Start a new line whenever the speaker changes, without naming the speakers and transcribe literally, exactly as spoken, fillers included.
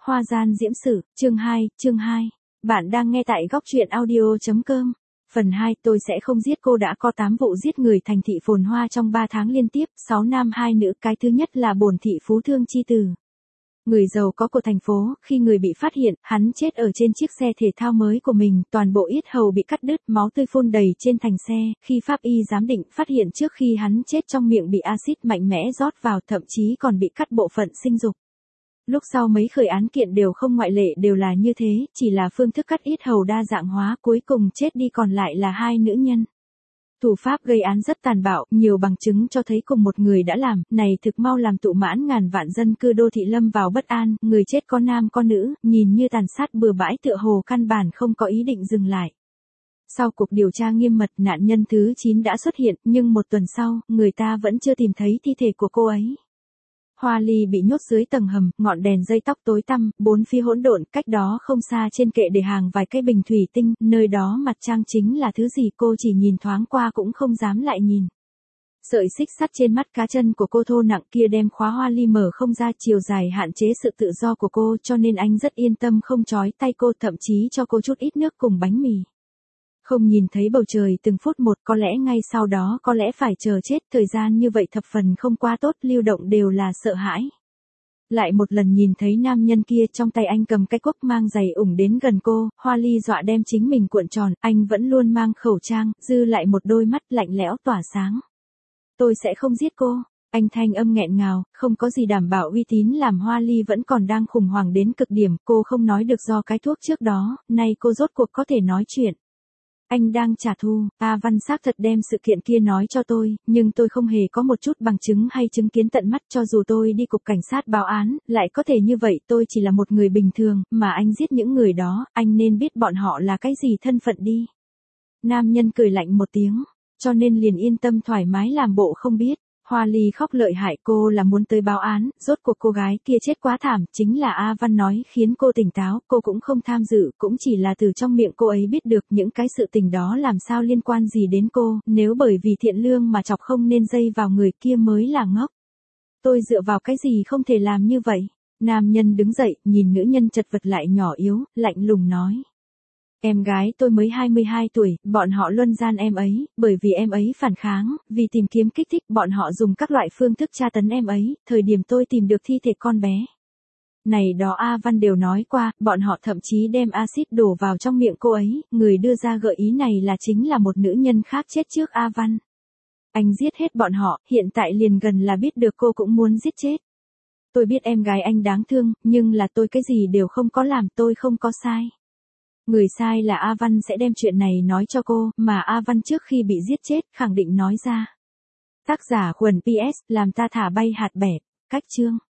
Hoa gian diễm sử, chương hai, chương hai. Bạn đang nghe tại góc truyện audio chấm com. Phần hai, tôi sẽ không giết cô đã có tám vụ giết người thành thị phồn hoa trong ba tháng liên tiếp, sáu nam hai nữ. Cái thứ nhất là bổn thị phú thương chi tử. Người giàu có của thành phố, khi người bị phát hiện, hắn chết ở trên chiếc xe thể thao mới của mình, toàn bộ yết hầu bị cắt đứt, máu tươi phun đầy trên thành xe, khi pháp y giám định phát hiện trước khi hắn chết trong miệng bị axit mạnh mẽ rót vào, thậm chí còn bị cắt bộ phận sinh dục. Lúc sau mấy khởi án kiện đều không ngoại lệ đều là như thế, chỉ là phương thức cắt yết hầu đa dạng hóa, cuối cùng chết đi còn lại là hai nữ nhân. Thủ pháp gây án rất tàn bạo, nhiều bằng chứng cho thấy cùng một người đã làm, này thực mau làm tụ mãn ngàn vạn dân cư đô thị lâm vào bất an, người chết có nam có nữ, nhìn như tàn sát bừa bãi tựa hồ căn bản không có ý định dừng lại. Sau cuộc điều tra nghiêm mật, nạn nhân thứ chín đã xuất hiện, nhưng một tuần sau, người ta vẫn chưa tìm thấy thi thể của cô ấy. Hoa Ly bị nhốt dưới tầng hầm, ngọn đèn dây tóc tối tăm, bốn phía hỗn độn, cách đó không xa trên kệ để hàng vài cây bình thủy tinh, nơi đó mặt trăng chính là thứ gì cô chỉ nhìn thoáng qua cũng không dám lại nhìn. Sợi xích sắt trên mắt cá chân của cô thô nặng kia đem khóa Hoa Ly mở không ra, chiều dài hạn chế sự tự do của cô, cho nên anh rất yên tâm không trói tay cô, thậm chí cho cô chút ít nước cùng bánh mì. Không nhìn thấy bầu trời từng phút một, có lẽ ngay sau đó có lẽ phải chờ chết, thời gian như vậy thập phần không quá tốt, lưu động đều là sợ hãi. Lại một lần nhìn thấy nam nhân kia, trong tay anh cầm cái cuốc mang giày ủng đến gần cô, Hoa Ly dọa đem chính mình cuộn tròn, anh vẫn luôn mang khẩu trang, dư lại một đôi mắt lạnh lẽo tỏa sáng. Tôi sẽ không giết cô. Anh thanh âm nghẹn ngào, không có gì đảm bảo uy tín làm Hoa Ly vẫn còn đang khủng hoảng đến cực điểm, cô không nói được do cái thuốc trước đó, nay cô rốt cuộc có thể nói chuyện. Anh đang trả thù, A Văn xác thật đem sự kiện kia nói cho tôi, nhưng tôi không hề có một chút bằng chứng hay chứng kiến tận mắt, cho dù tôi đi cục cảnh sát báo án, lại có thể như vậy, tôi chỉ là một người bình thường, mà anh giết những người đó, anh nên biết bọn họ là cái gì thân phận đi. Nam nhân cười lạnh một tiếng, cho nên liền yên tâm thoải mái làm bộ không biết. Hoa Ly khóc lợi hại, cô là muốn tới báo án, rốt cuộc cô gái kia chết quá thảm, chính là A Văn nói khiến cô tỉnh táo, cô cũng không tham dự, cũng chỉ là từ trong miệng cô ấy biết được những cái sự tình đó làm sao liên quan gì đến cô, nếu bởi vì thiện lương mà chọc không nên dây vào người kia mới là ngốc. Tôi dựa vào cái gì không thể làm như vậy? Nam nhân đứng dậy, nhìn nữ nhân chật vật lại nhỏ yếu, lạnh lùng nói. Em gái tôi mới hai mươi hai tuổi, bọn họ luân gian em ấy, bởi vì em ấy phản kháng, vì tìm kiếm kích thích, bọn họ dùng các loại phương thức tra tấn em ấy, thời điểm tôi tìm được thi thể con bé. Này đó A Văn đều nói qua, bọn họ thậm chí đem axit đổ vào trong miệng cô ấy, người đưa ra gợi ý này là chính là một nữ nhân khác chết trước A Văn. Anh giết hết bọn họ, hiện tại liền gần là biết được cô cũng muốn giết chết. Tôi biết em gái anh đáng thương, nhưng là tôi cái gì đều không có làm, tôi không có sai. Người sai là A Văn sẽ đem chuyện này nói cho cô, mà A Văn trước khi bị giết chết, khẳng định nói ra. Tác giả Khuẩn pê ét, làm ta thả bay hạt bẹp, cách chương.